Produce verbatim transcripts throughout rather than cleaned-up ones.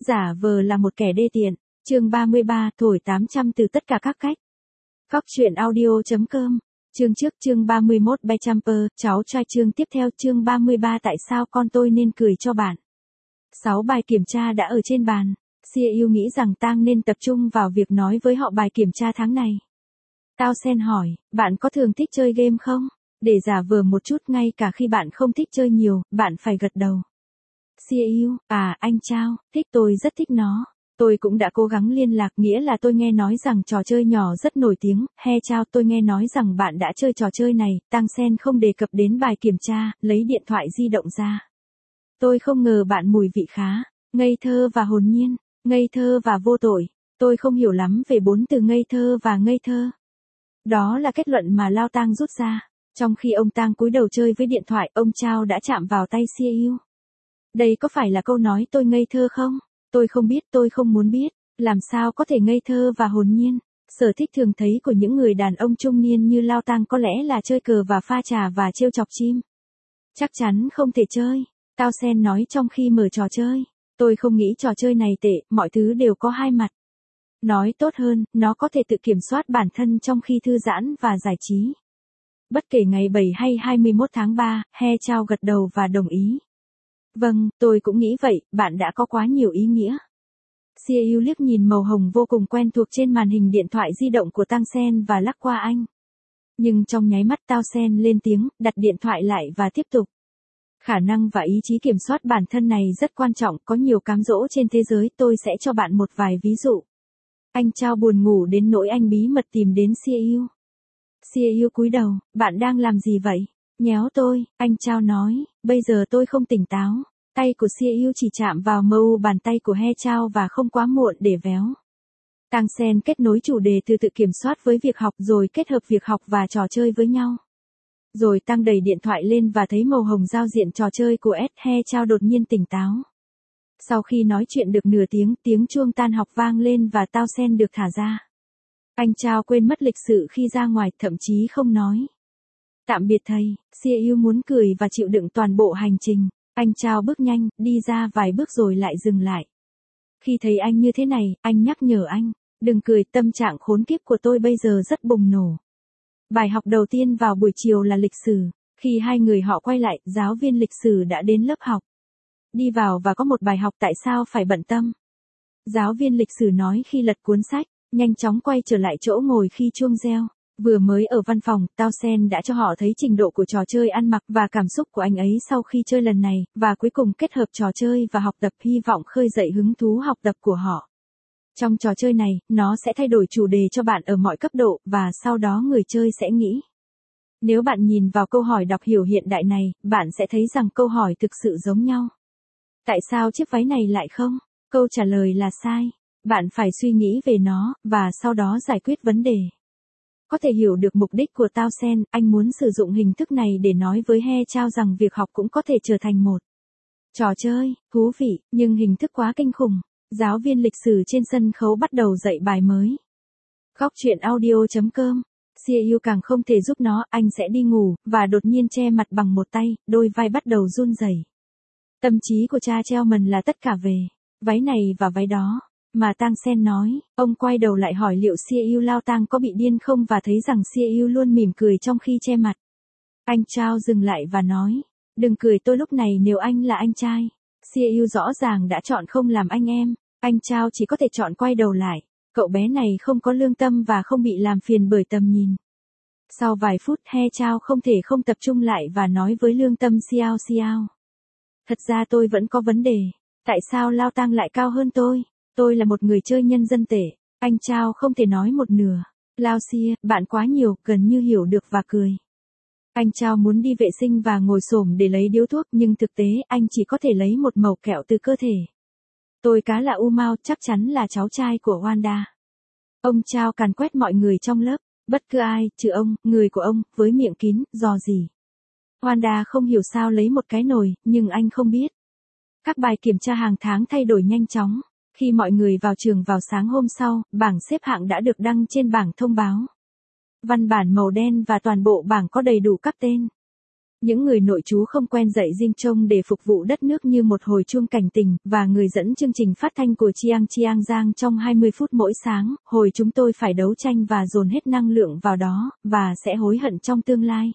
Giả vờ là một kẻ đê tiện. Chương ba mươi ba, thổi tám trăm từ tất cả các cách. Cóc truyện audio chấm com. Chương trước chương ba mươi mốt Bechamper, cháu trai chương tiếp theo chương ba mươi ba tại sao con tôi nên cười cho bạn. Sáu bài kiểm tra đã ở trên bàn. xê e u nghĩ rằng Tang nên tập trung vào việc nói với họ bài kiểm tra tháng này. Tao Sen hỏi, bạn có thường thích chơi game không? Để giả vờ một chút ngay cả khi bạn không thích chơi nhiều, bạn phải gật đầu. xê e u, à anh Chao, thích tôi rất thích nó. Tôi cũng đã cố gắng liên lạc nghĩa là tôi nghe nói rằng trò chơi nhỏ rất nổi tiếng, he Chao tôi nghe nói rằng bạn đã chơi trò chơi này, Tang Sen không đề cập đến bài kiểm tra, lấy điện thoại di động ra. Tôi không ngờ bạn mùi vị khá, ngây thơ và hồn nhiên, ngây thơ và vô tội, tôi không hiểu lắm về bốn từ ngây thơ và ngây thơ. Đó là kết luận mà Lao Tang rút ra, trong khi ông Tang cúi đầu chơi với điện thoại, ông Chao đã chạm vào tay xê e u. Đây có phải là câu nói tôi ngây thơ không? Tôi không biết, tôi không muốn biết, làm sao có thể ngây thơ và hồn nhiên. Sở thích thường thấy của những người đàn ông trung niên như Lao Tang có lẽ là chơi cờ và pha trà và trêu chọc chim. Chắc chắn không thể chơi, Tao Sen nói trong khi mở trò chơi. Tôi không nghĩ trò chơi này tệ, mọi thứ đều có hai mặt. Nói tốt hơn, nó có thể tự kiểm soát bản thân trong khi thư giãn và giải trí. Bất kể ngày bảy hay hai mươi mốt tháng ba, He Chao gật đầu và đồng ý. Vâng, tôi cũng nghĩ vậy, bạn đã có quá nhiều ý nghĩa. xê e u liếc nhìn màu hồng vô cùng quen thuộc trên màn hình điện thoại di động của Tang Sen và lắc qua anh. Nhưng trong nháy mắt Tao Sen lên tiếng, đặt điện thoại lại và tiếp tục. Khả năng và ý chí kiểm soát bản thân này rất quan trọng, có nhiều cám dỗ trên thế giới, tôi sẽ cho bạn một vài ví dụ. Anh Chao buồn ngủ đến nỗi anh bí mật tìm đến xê e u. xê e u cúi đầu, bạn đang làm gì vậy? Nhéo tôi, anh Chao nói, bây giờ tôi không tỉnh táo. Tay của xê e u chỉ chạm vào mu bàn tay của He Chao và không quá muộn để véo. Tang Sen kết nối chủ đề từ tự kiểm soát với việc học rồi kết hợp việc học và trò chơi với nhau. Rồi Tang đẩy điện thoại lên và thấy màu hồng giao diện trò chơi của S. He Chao đột nhiên tỉnh táo. Sau khi nói chuyện được nửa tiếng, tiếng chuông tan học vang lên và Tao Sen được thả ra. Anh Chao quên mất lịch sự khi ra ngoài, thậm chí không nói. Tạm biệt thầy, xê e u muốn cười và chịu đựng toàn bộ hành trình. Anh Chao bước nhanh, đi ra vài bước rồi lại dừng lại. Khi thấy anh như thế này, anh nhắc nhở anh, đừng cười, tâm trạng khốn kiếp của tôi bây giờ rất bùng nổ. Bài học đầu tiên vào buổi chiều là lịch sử. Khi hai người họ quay lại, giáo viên lịch sử đã đến lớp học. Đi vào và có một bài học tại sao phải bận tâm. Giáo viên lịch sử nói khi lật cuốn sách, nhanh chóng quay trở lại chỗ ngồi khi chuông reo. Vừa mới ở văn phòng, Tao Sen đã cho họ thấy trình độ của trò chơi ăn mặc và cảm xúc của anh ấy sau khi chơi lần này, và cuối cùng kết hợp trò chơi và học tập, hy vọng khơi dậy hứng thú học tập của họ. Trong trò chơi này, nó sẽ thay đổi chủ đề cho bạn ở mọi cấp độ, và sau đó người chơi sẽ nghĩ. Nếu bạn nhìn vào câu hỏi đọc hiểu hiện đại này, bạn sẽ thấy rằng câu hỏi thực sự giống nhau. Tại sao chiếc váy này lại không? Câu trả lời là sai. Bạn phải suy nghĩ về nó, và sau đó giải quyết vấn đề. Có thể hiểu được mục đích của Tao Sen, anh muốn sử dụng hình thức này để nói với He Chao rằng việc học cũng có thể trở thành một trò chơi, thú vị, nhưng hình thức quá kinh khủng. Giáo viên lịch sử trên sân khấu bắt đầu dạy bài mới. Cóc truyện audio chấm com. xê e u càng không thể giúp nó, anh sẽ đi ngủ, và đột nhiên che mặt bằng một tay, đôi vai bắt đầu run rẩy. Tâm trí của cha Chelman là tất cả về váy này và váy đó. Mà Tang Sen nói, ông quay đầu lại hỏi liệu xê e u Lao Tang có bị điên không và thấy rằng xê e u luôn mỉm cười trong khi che mặt. Anh Chao dừng lại và nói, đừng cười tôi lúc này nếu anh là anh trai. xê e u rõ ràng đã chọn không làm anh em, anh Chao chỉ có thể chọn quay đầu lại. Cậu bé này không có lương tâm và không bị làm phiền bởi tầm nhìn. Sau vài phút He Chao không thể không tập trung lại và nói với lương tâm xiao xiao. Thật ra tôi vẫn có vấn đề. Tại sao Lao Tang lại cao hơn tôi? Tôi là một người chơi nhân dân tệ. Anh Chao không thể nói một nửa. Lao xia, bạn quá nhiều, gần như hiểu được và cười. Anh Chao muốn đi vệ sinh và ngồi xổm để lấy điếu thuốc, nhưng thực tế anh chỉ có thể lấy một mẩu kẹo từ cơ thể. Tôi cá là U Mao, chắc chắn là cháu trai của Wanda. Ông Chao càn quét mọi người trong lớp, bất cứ ai, trừ ông, người của ông, với miệng kín, dò dỉ. Wanda không hiểu sao lấy một cái nồi, nhưng anh không biết. Các bài kiểm tra hàng tháng thay đổi nhanh chóng. Khi mọi người vào trường vào sáng hôm sau, bảng xếp hạng đã được đăng trên bảng thông báo. Văn bản màu đen và toàn bộ bảng có đầy đủ các tên. Những người nội trú không quen dậy Jing Chong để phục vụ đất nước như một hồi chuông cảnh tỉnh, và người dẫn chương trình phát thanh của Chiang Chiang Giang trong hai mươi phút mỗi sáng, hồi chúng tôi phải đấu tranh và dồn hết năng lượng vào đó, và sẽ hối hận trong tương lai.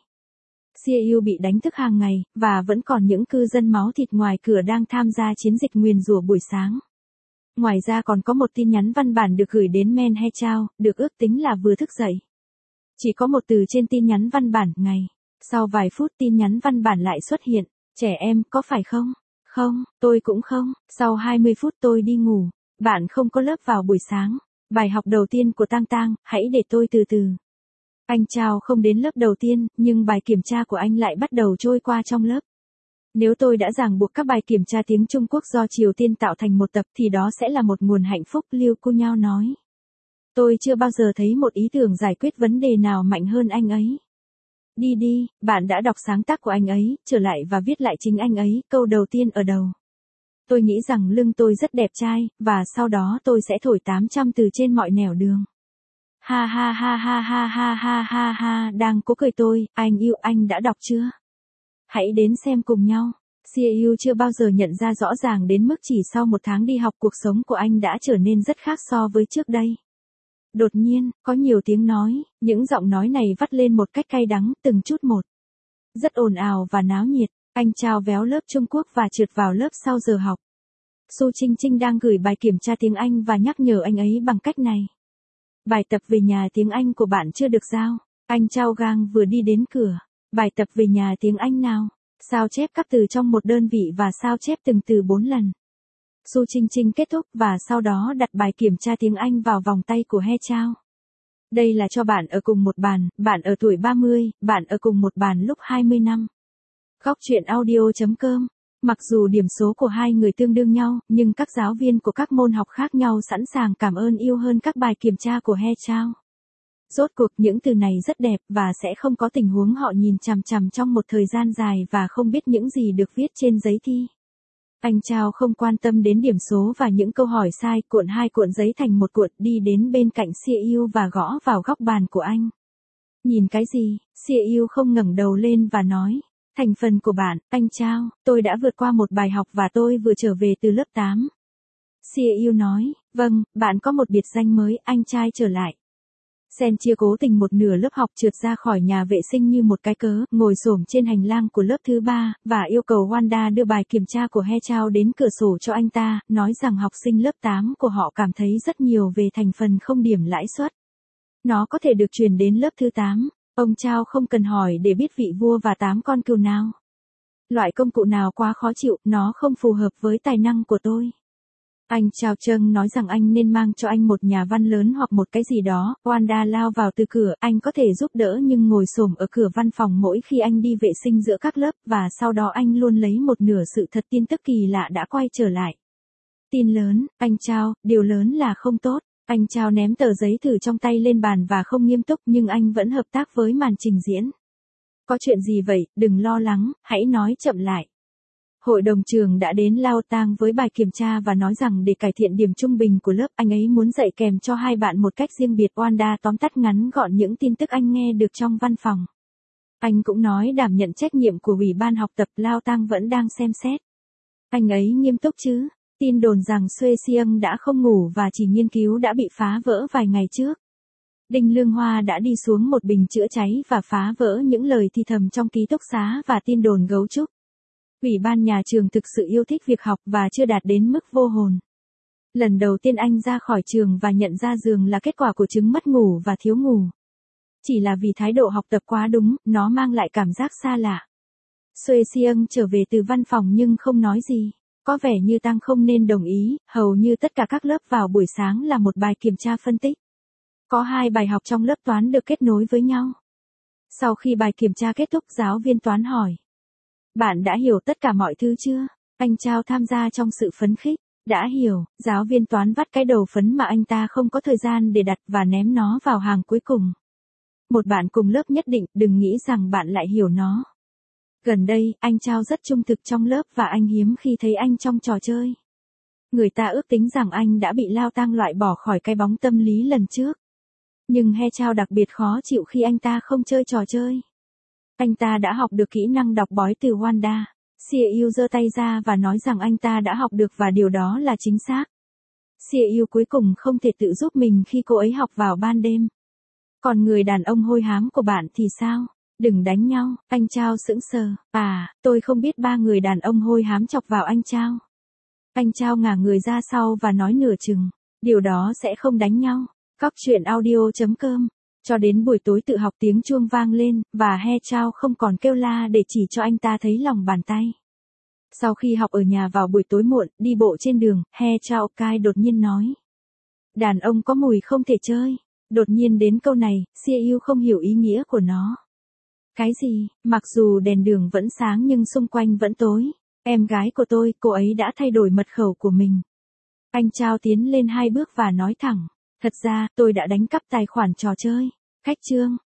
Siêu bị đánh thức hàng ngày, và vẫn còn những cư dân máu thịt ngoài cửa đang tham gia chiến dịch nguyền rủa buổi sáng. Ngoài ra còn có một tin nhắn văn bản được gửi đến Men He Chao, được ước tính là vừa thức dậy. Chỉ có một từ trên tin nhắn văn bản, ngày. Sau vài phút tin nhắn văn bản lại xuất hiện, trẻ em, có phải không? Không, tôi cũng không. Sau hai mươi phút tôi đi ngủ. Bạn không có lớp vào buổi sáng. Bài học đầu tiên của Tang Tang, hãy để tôi từ từ. Anh Chao không đến lớp đầu tiên, nhưng bài kiểm tra của anh lại bắt đầu trôi qua trong lớp. Nếu tôi đã ràng buộc các bài kiểm tra tiếng Trung Quốc do Triều Tiên tạo thành một tập thì đó sẽ là một nguồn hạnh phúc, Liu Kunyao nói. Tôi chưa bao giờ thấy một ý tưởng giải quyết vấn đề nào mạnh hơn anh ấy. Đi đi, bạn đã đọc sáng tác của anh ấy, trở lại và viết lại chính anh ấy, câu đầu tiên ở đầu. Tôi nghĩ rằng lưng tôi rất đẹp trai, và sau đó tôi sẽ thổi tám trăm từ trên mọi nẻo đường. Ha ha ha ha ha ha ha ha ha, đang cố cười tôi, anh yêu, anh đã đọc chưa? Hãy đến xem cùng nhau. Siêu chưa bao giờ nhận ra rõ ràng đến mức chỉ sau một tháng đi học cuộc sống của anh đã trở nên rất khác so với trước đây. Đột nhiên, có nhiều tiếng nói, những giọng nói này vắt lên một cách cay đắng, từng chút một. Rất ồn ào và náo nhiệt, anh Chao véo lớp Trung Quốc và trượt vào lớp sau giờ học. Su Trinh Trinh đang gửi bài kiểm tra tiếng Anh và nhắc nhở anh ấy bằng cách này. Bài tập về nhà tiếng Anh của bạn chưa được giao. Anh Chao Gang vừa đi đến cửa. Bài tập về nhà tiếng Anh nào? Sao chép các từ trong một đơn vị và sao chép từng từ bốn lần. Su Trinh Trinh kết thúc và sau đó đặt bài kiểm tra tiếng Anh vào vòng tay của He Chao. Đây là cho bạn ở cùng một bàn, bạn ở tuổi ba mươi, bạn ở cùng một bàn lúc hai mươi năm. Góc truyện audio chấm com. Mặc dù điểm số của hai người tương đương nhau, nhưng các giáo viên của các môn học khác nhau sẵn sàng cảm ơn yêu hơn các bài kiểm tra của He Chao. Rốt cuộc những từ này rất đẹp và sẽ không có tình huống họ nhìn chằm chằm trong một thời gian dài và không biết những gì được viết trên giấy thi. Anh Chao không quan tâm đến điểm số và những câu hỏi sai, cuộn hai cuộn giấy thành một cuộn, đi đến bên cạnh Siêu và gõ vào góc bàn của anh. Nhìn cái gì? Siêu không ngẩng đầu lên và nói. Thành phần của bạn, anh Chao, tôi đã vượt qua một bài học và tôi vừa trở về từ lớp tám. Siêu nói, vâng, bạn có một biệt danh mới, anh trai trở lại. Sen chia cố tình một nửa lớp học trượt ra khỏi nhà vệ sinh như một cái cớ, ngồi xổm trên hành lang của lớp thứ ba, và yêu cầu Wanda đưa bài kiểm tra của He Chao đến cửa sổ cho anh ta, nói rằng học sinh lớp tám của họ cảm thấy rất nhiều về thành phần không điểm lãi suất. Nó có thể được truyền đến lớp thứ tám. Ông Chao không cần hỏi để biết vị vua và tám con cừu nào. Loại công cụ nào quá khó chịu, nó không phù hợp với tài năng của tôi. Anh Chao Cheng nói rằng anh nên mang cho anh một nhà văn lớn hoặc một cái gì đó. Wanda lao vào từ cửa, anh có thể giúp đỡ nhưng ngồi xổm ở cửa văn phòng mỗi khi anh đi vệ sinh giữa các lớp, và sau đó anh luôn lấy một nửa sự thật tin tức kỳ lạ đã quay trở lại. Tin lớn, anh Chao, điều lớn là không tốt. Anh Chao ném tờ giấy thử trong tay lên bàn và không nghiêm túc, nhưng anh vẫn hợp tác với màn trình diễn. Có chuyện gì vậy, đừng lo lắng, hãy nói chậm lại. Hội đồng trường đã đến Lao Tang với bài kiểm tra và nói rằng để cải thiện điểm trung bình của lớp, anh ấy muốn dạy kèm cho hai bạn một cách riêng biệt. Wanda tóm tắt ngắn gọn những tin tức anh nghe được trong văn phòng. Anh cũng nói đảm nhận trách nhiệm của ủy ban học tập. Lao Tang vẫn đang xem xét. Anh ấy nghiêm túc chứ? Tin đồn rằng Xuê Siêng đã không ngủ và chỉ nghiên cứu đã bị phá vỡ vài ngày trước. Đinh Lương Hoa đã đi xuống một bình chữa cháy và phá vỡ những lời thì thầm trong ký túc xá và tin đồn gấu trúc. Ủy ban nhà trường thực sự yêu thích việc học và chưa đạt đến mức vô hồn. Lần đầu tiên anh ra khỏi trường và nhận ra giường là kết quả của chứng mất ngủ và thiếu ngủ. Chỉ là vì thái độ học tập quá đúng, nó mang lại cảm giác xa lạ. Xuê Siêng trở về từ văn phòng nhưng không nói gì. Có vẻ như Tăng không nên đồng ý, hầu như tất cả các lớp vào buổi sáng là một bài kiểm tra phân tích. Có hai bài học trong lớp toán được kết nối với nhau. Sau khi bài kiểm tra kết thúc, giáo viên toán hỏi. Bạn đã hiểu tất cả mọi thứ chưa? Anh Chao tham gia trong sự phấn khích. Đã hiểu, giáo viên toán vắt cái đầu phấn mà anh ta không có thời gian để đặt và ném nó vào hàng cuối cùng. Một bạn cùng lớp nhất định, đừng nghĩ rằng bạn lại hiểu nó. Gần đây, anh Chao rất trung thực trong lớp và anh hiếm khi thấy anh trong trò chơi. Người ta ước tính rằng anh đã bị Lao Tang loại bỏ khỏi cái bóng tâm lý lần trước. Nhưng He Chao đặc biệt khó chịu khi anh ta không chơi trò chơi. Anh ta đã học được kỹ năng đọc bói từ Wanda. Xiêu giơ tay ra và nói rằng anh ta đã học được và điều đó là chính xác. Xiêu cuối cùng không thể tự giúp mình khi cô ấy học vào ban đêm. Còn người đàn ông hôi hám của bạn thì sao? Đừng đánh nhau, anh Chao sững sờ. À, tôi không biết ba người đàn ông hôi hám chọc vào anh Chao. Anh Chao ngả người ra sau và nói nửa chừng. Điều đó sẽ không đánh nhau. Cóc truyện audio chấm com. Cho đến buổi tối tự học tiếng chuông vang lên, và He Chao không còn kêu la để chỉ cho anh ta thấy lòng bàn tay. Sau khi học ở nhà vào buổi tối muộn, đi bộ trên đường, He Chao Kai đột nhiên nói. Đàn ông có mùi không thể chơi. Đột nhiên đến câu này, Xiêu không hiểu ý nghĩa của nó. Cái gì? Mặc dù đèn đường vẫn sáng nhưng xung quanh vẫn tối. Em gái của tôi, cô ấy đã thay đổi mật khẩu của mình. Anh Chao tiến lên hai bước và nói thẳng. Thật ra, tôi đã đánh cắp tài khoản trò chơi. Cách chương.